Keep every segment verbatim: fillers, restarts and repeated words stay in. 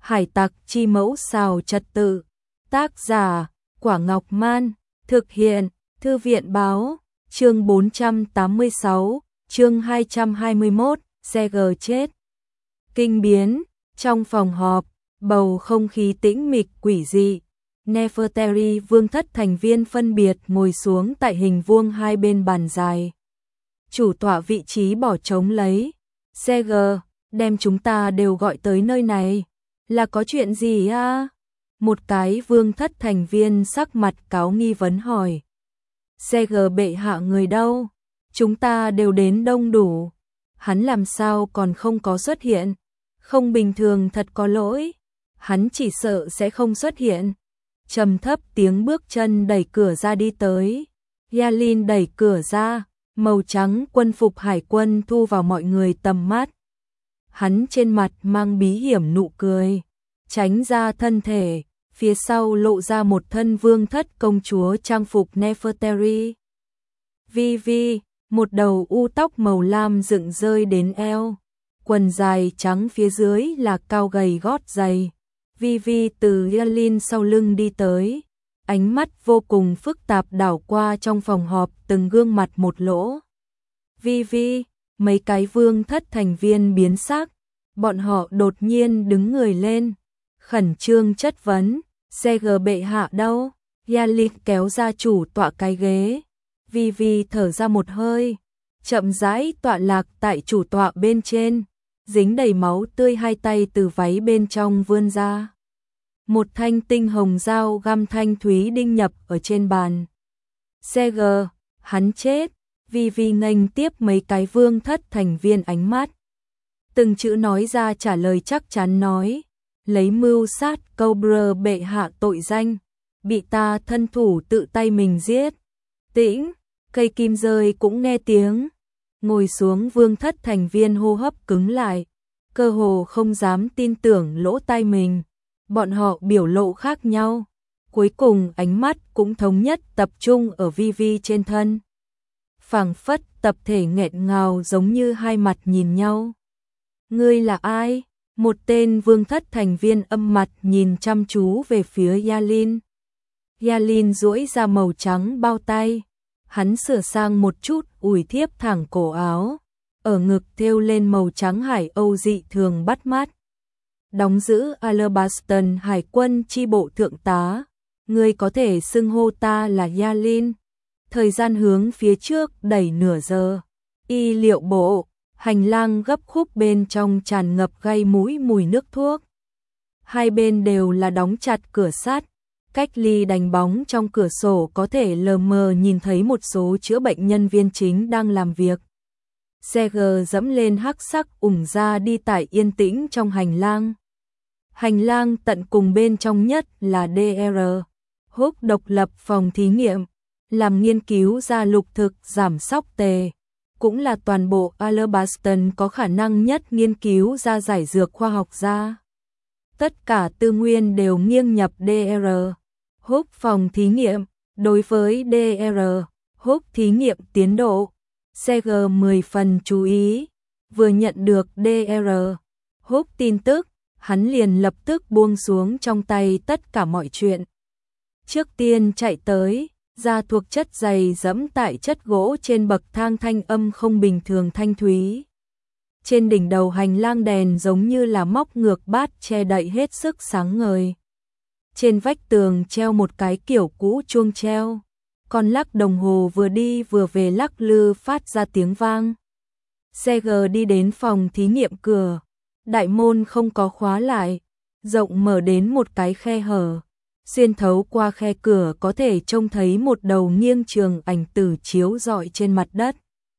Hải tặc chi mẫu xào trật tự. Tác giả, Quả Ngọc Man. Thực hiện, Thư viện báo. Chương bốn trăm tám mươi sáu, chương hai trăm hai mươi mốt, xe G chết. Kinh biến, trong phòng họp, bầu không khí tĩnh mịch quỷ dị. Nefertari vương thất thành viên phân biệt ngồi xuống tại hình vuông hai bên bàn dài. Chủ tọa vị trí bỏ trống lấy. Xe G, đem chúng ta đều gọi tới nơi này. Là có chuyện gì à? Một cái vương thất thành viên sắc mặt cáo nghi vấn hỏi. Xe G bệ hạ người đâu? Chúng ta đều đến đông đủ. Hắn làm sao còn không có xuất hiện? Không bình thường thật có lỗi. Hắn chỉ sợ sẽ không xuất hiện. Trầm thấp tiếng bước chân đẩy cửa ra đi tới. Yalin đẩy cửa ra, màu trắng quân phục hải quân thu vào mọi người tầm mắt. Hắn trên mặt mang bí hiểm nụ cười, tránh ra thân thể, phía sau lộ ra một thân vương thất công chúa trang phục Nefertari. Vi Vi, một đầu u tóc màu lam dựng rơi đến eo, quần dài trắng phía dưới là cao gầy gót giày. Vi Vi từ Yalin sau lưng đi tới, ánh mắt vô cùng phức tạp đảo qua trong phòng họp từng gương mặt một lỗ. Vi Vi, mấy cái vương thất thành viên biến sắc, bọn họ đột nhiên đứng người lên, khẩn trương chất vấn, xe G bệ hạ đâu? Yalin kéo ra chủ tọa cái ghế. Vi Vi thở ra một hơi, chậm rãi tọa lạc tại chủ tọa bên trên, dính đầy máu tươi, hai tay từ váy bên trong vươn ra. Một thanh tinh hồng dao găm thanh thúy đinh nhập ở trên bàn. Xe G, hắn chết. Vi Vi nghênh tiếp mấy cái vương thất thành viên ánh mắt. Từng chữ nói ra trả lời chắc chắn nói. Lấy mưu sát Cobra bệ hạ tội danh, bị ta thân thủ tự tay mình giết. Tĩnh, cây kim rơi cũng nghe tiếng. Ngồi xuống vương thất thành viên hô hấp cứng lại, cơ hồ không dám tin tưởng lỗ tai mình. Bọn họ biểu lộ khác nhau, cuối cùng ánh mắt cũng thống nhất tập trung ở Vi Vi trên thân. Phảng phất tập thể nghẹn ngào giống như hai mặt nhìn nhau. Ngươi là ai? Một tên vương thất thành viên âm mặt nhìn chăm chú về phía Yalin. Yalin duỗi ra màu trắng bao tay, hắn sửa sang một chút ủi thiếp thẳng cổ áo, ở ngực thêu lên màu trắng hải âu dị thường bắt mắt. Đóng giữ Alabaston hải quân chi bộ thượng tá, ngươi có thể xưng hô ta là Yalin. Thời gian hướng phía trước đẩy nửa giờ. Y liệu bộ, hành lang gấp khúc bên trong tràn ngập gây mũi mùi nước thuốc. Hai bên đều là đóng chặt cửa sắt, cách ly đánh bóng trong cửa sổ có thể lờ mờ nhìn thấy một số chữa bệnh nhân viên chính đang làm việc. Xe G dẫm lên hắc sắc ủng ra đi tải yên tĩnh trong hành lang. Hành lang tận cùng bên trong nhất là đê rờ, húc độc lập phòng thí nghiệm, làm nghiên cứu ra lục thực giảm sóc tề, cũng là toàn bộ Alabaston có khả năng nhất nghiên cứu ra giải dược khoa học ra. Tất cả tư nguyên đều nghiêng nhập đê rờ, húc phòng thí nghiệm. Đối với đê rờ, húc thí nghiệm tiến độ, xe G mười phần chú ý. Vừa nhận được đê rờ, húc tin tức, hắn liền lập tức buông xuống trong tay tất cả mọi chuyện. Trước tiên chạy tới, ra thuộc chất dày dẫm tại chất gỗ trên bậc thang, thanh âm không bình thường thanh thúy. Trên đỉnh đầu hành lang đèn giống như là móc ngược bát che đậy hết sức sáng ngời. Trên vách tường treo một cái kiểu cũ chuông treo, con lắc đồng hồ vừa đi vừa về lắc lư phát ra tiếng vang. Xe G đi đến phòng thí nghiệm cửa, đại môn không có khóa lại, rộng mở đến một cái khe hở. Xuyên thấu qua khe cửa có thể trông thấy một đầu nghiêng trường ảnh tử chiếu rọi trên mặt đất.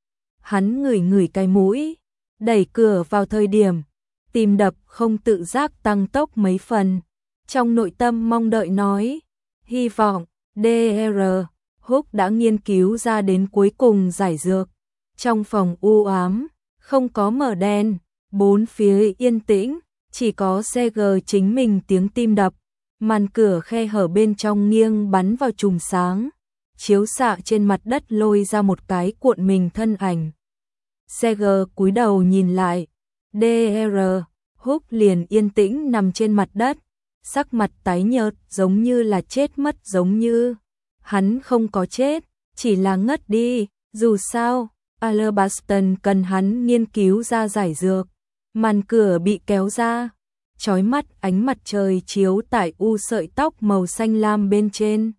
Hắn ngửi ngửi cái mũi, đẩy cửa vào thời điểm, tim đập không tự giác tăng tốc mấy phần. Trong nội tâm mong đợi nói, hy vọng đê rờ, húc đã nghiên cứu ra đến cuối cùng giải dược. Trong phòng u ám, không có mở đèn, bốn phía yên tĩnh, chỉ có xe G chính mình tiếng tim đập. Màn cửa khe hở bên trong nghiêng bắn vào chùm sáng, chiếu xạ trên mặt đất lôi ra một cái cuộn mình thân ảnh. Xe G cúi đầu nhìn lại, đê rờ, Húc liền yên tĩnh nằm trên mặt đất, sắc mặt tái nhợt giống như là chết mất, giống như hắn không có chết, chỉ là ngất đi. Dù sao, Alabaston cần hắn nghiên cứu ra giải dược. Màn cửa bị kéo ra, chói mắt ánh mặt trời chiếu tại u sợi tóc màu xanh lam bên trên.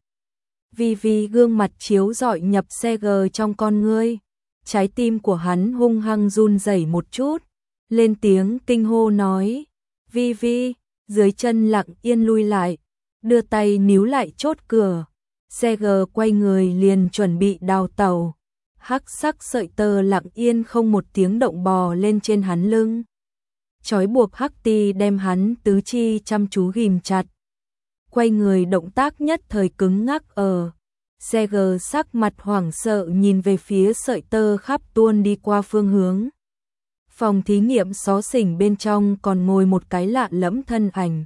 Vì vì gương mặt chiếu rọi nhập xe gờ trong con ngươi, trái tim của hắn hung hăng run rẩy một chút, lên tiếng kinh hô nói, Vi Vi, dưới chân lặng yên lui lại, đưa tay níu lại chốt cửa, xe gờ quay người liền chuẩn bị đào tàu, hắc sắc sợi tơ lặng yên không một tiếng động bò lên trên hắn lưng. Trói buộc hắc ti đem hắn tứ chi chăm chú ghìm chặt. Quay người động tác nhất thời cứng ngắc ở. Xe gờ sắc mặt hoảng sợ nhìn về phía sợi tơ khắp tuôn đi qua phương hướng. Phòng thí nghiệm xó xỉnh bên trong còn ngồi một cái lạ lẫm thân ảnh.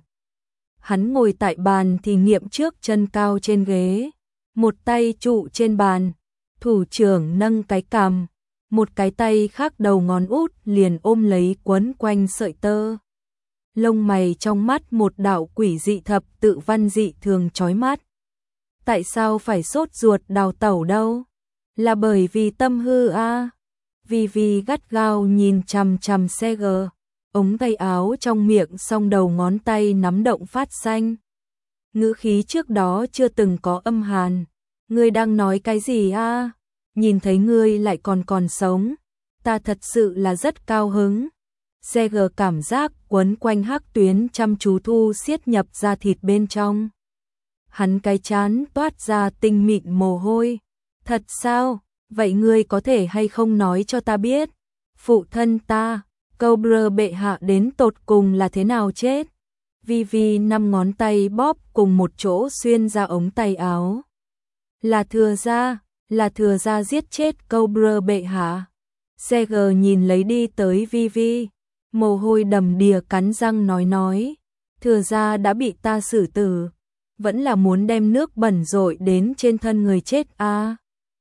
Hắn ngồi tại bàn thí nghiệm trước, chân cao trên ghế, một tay trụ trên bàn, thủ trưởng nâng cái cằm, một cái tay khác đầu ngón út liền ôm lấy quấn quanh sợi tơ. Lông mày trong mắt một đạo quỷ dị thập tự văn dị thường chói mắt. Tại sao phải sốt ruột đào tẩu đâu? Là bởi vì tâm hư a? À? Vì vì gắt gao nhìn chằm chằm xe gờ, ống tay áo trong miệng song đầu ngón tay nắm động phát xanh. Ngữ khí trước đó chưa từng có âm hàn. Ngươi đang nói cái gì a? À? Nhìn thấy ngươi lại còn còn sống, ta thật sự là rất cao hứng. Xe gờ cảm giác quấn quanh hắc tuyến chăm chú thu siết nhập ra thịt bên trong. Hắn cái chán toát ra tinh mịn mồ hôi. Thật sao? Vậy ngươi có thể hay không nói cho ta biết, phụ thân ta, Cobra bệ hạ đến tột cùng là thế nào chết? Vi Vi năm ngón tay bóp cùng một chỗ xuyên ra ống tay áo. Là thừa gia, là thừa gia giết chết Cobra bệ hạ. Seger nhìn lấy đi tới Vi Vi, mồ hôi đầm đìa cắn răng nói nói, thừa gia đã bị ta xử tử, vẫn là muốn đem nước bẩn rội đến trên thân người chết a. À?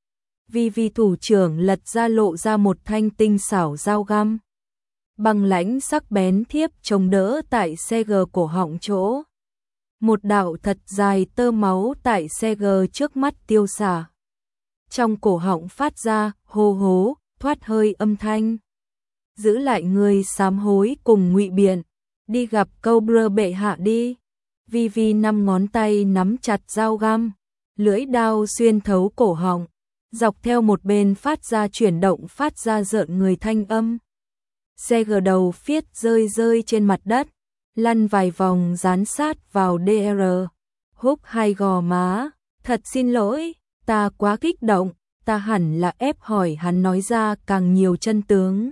Vi Vi thủ trưởng lật ra lộ ra một thanh tinh xảo dao găm, bằng lãnh sắc bén thiếp chống đỡ tại Seger cổ họng chỗ. Một đạo thật dài tơ máu tại Seger trước mắt tiêu xả. Trong cổ họng phát ra hô hố, thoát hơi âm thanh. Giữ lại người sám hối cùng ngụy biện, đi gặp Cobra bệ hạ đi. Vi Vi năm ngón tay nắm chặt dao găm, lưỡi đao xuyên thấu cổ họng, dọc theo một bên phát ra chuyển động, phát ra rợn người thanh âm. Seger đầu phiết rơi rơi trên mặt đất, lăn vài vòng dán sát vào đê rờ, húc hai gò má, thật xin lỗi, ta quá kích động, ta hẳn là ép hỏi hắn nói ra càng nhiều chân tướng.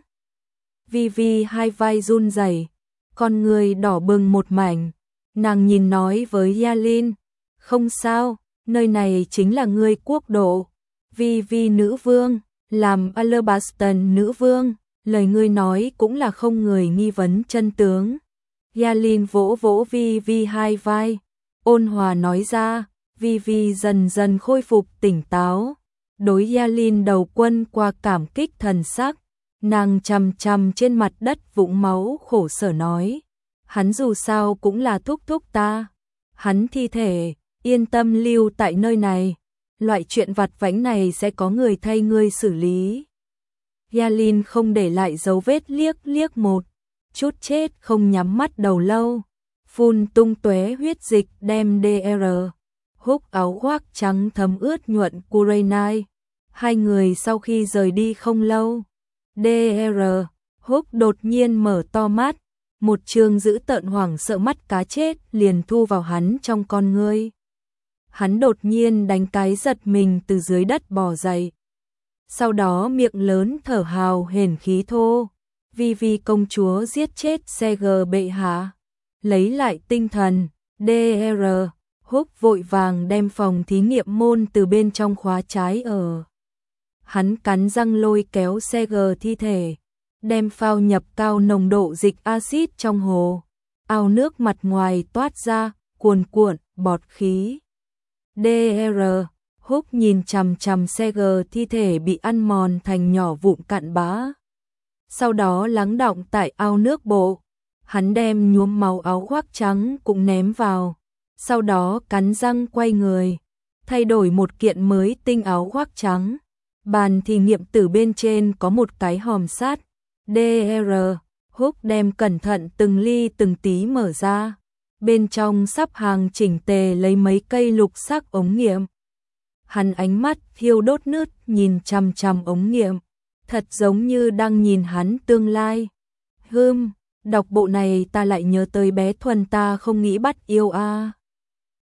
Vi Vi hai vai run rẩy, con người đỏ bừng một mảnh, nàng nhìn nói với Yalin, không sao, nơi này chính là ngươi quốc độ, Vi Vi nữ vương, làm Alabaston nữ vương, lời ngươi nói cũng là không người nghi vấn chân tướng. Yalin vỗ vỗ Vi Vi hai vai, ôn hòa nói ra. Vi Vi dần dần khôi phục tỉnh táo, đối Yalin đầu quân qua cảm kích thần sắc, nàng chằm chằm trên mặt đất vũng máu khổ sở nói, hắn dù sao cũng là thúc thúc ta, hắn thi thể, yên tâm lưu tại nơi này, loại chuyện vặt vãnh này sẽ có người thay ngươi xử lý. Yalin không để lại dấu vết, liếc liếc một chút chết không nhắm mắt đầu lâu, phun tung tóe huyết dịch đem đê rờ. Húc áo khoác trắng thấm ướt nhuận Kurenai. Hai người sau khi rời đi không lâu, đê rờ, Húc đột nhiên mở to mắt, một trương dữ tợn hoảng sợ mắt cá chết liền thu vào hắn trong con ngươi. Hắn đột nhiên đánh cái giật mình từ dưới đất bò dậy. Sau đó miệng lớn thở hào hển khí thô, Vi Vi công chúa giết chết Seger bệ hạ. Lấy lại tinh thần, đê rờ, Húc vội vàng đem phòng thí nghiệm môn từ bên trong khóa trái ở. Hắn cắn răng lôi kéo Seger thi thể, đem phao nhập cao nồng độ dịch axit trong hồ. Ao nước mặt ngoài toát ra, cuồn cuộn, bọt khí. đê rờ, Húc nhìn chằm chằm Seger thi thể bị ăn mòn thành nhỏ vụn cặn bã. Sau đó lắng đọng tại ao nước bộ. Hắn đem nhuốm máu áo khoác trắng cũng ném vào, sau đó cắn răng quay người, thay đổi một kiện mới tinh áo khoác trắng. Bàn thí nghiệm tử bên trên có một cái hòm sắt, đê rờ, Húc đem cẩn thận từng ly từng tí mở ra. Bên trong sắp hàng chỉnh tề lấy mấy cây lục sắc ống nghiệm. Hắn ánh mắt thiêu đốt nứt nhìn chằm chằm ống nghiệm, thật giống như đang nhìn hắn tương lai. Hừm, đọc bộ này ta lại nhớ tới bé Thuần ta không nghĩ bắt yêu a.